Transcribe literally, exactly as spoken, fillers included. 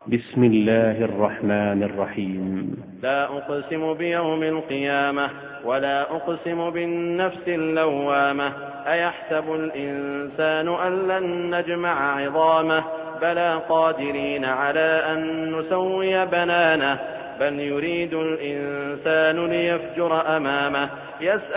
بسم الله الرحمن الرحيم. لا أقسم بيوم القيامة ولا أقسم بالنفس اللوامة أيحسب الإنسان أن لن نجمع عظامه بلى قادرين على أن نسوي بنانه بل يريد الإنسان ليفجر أمامه يسأل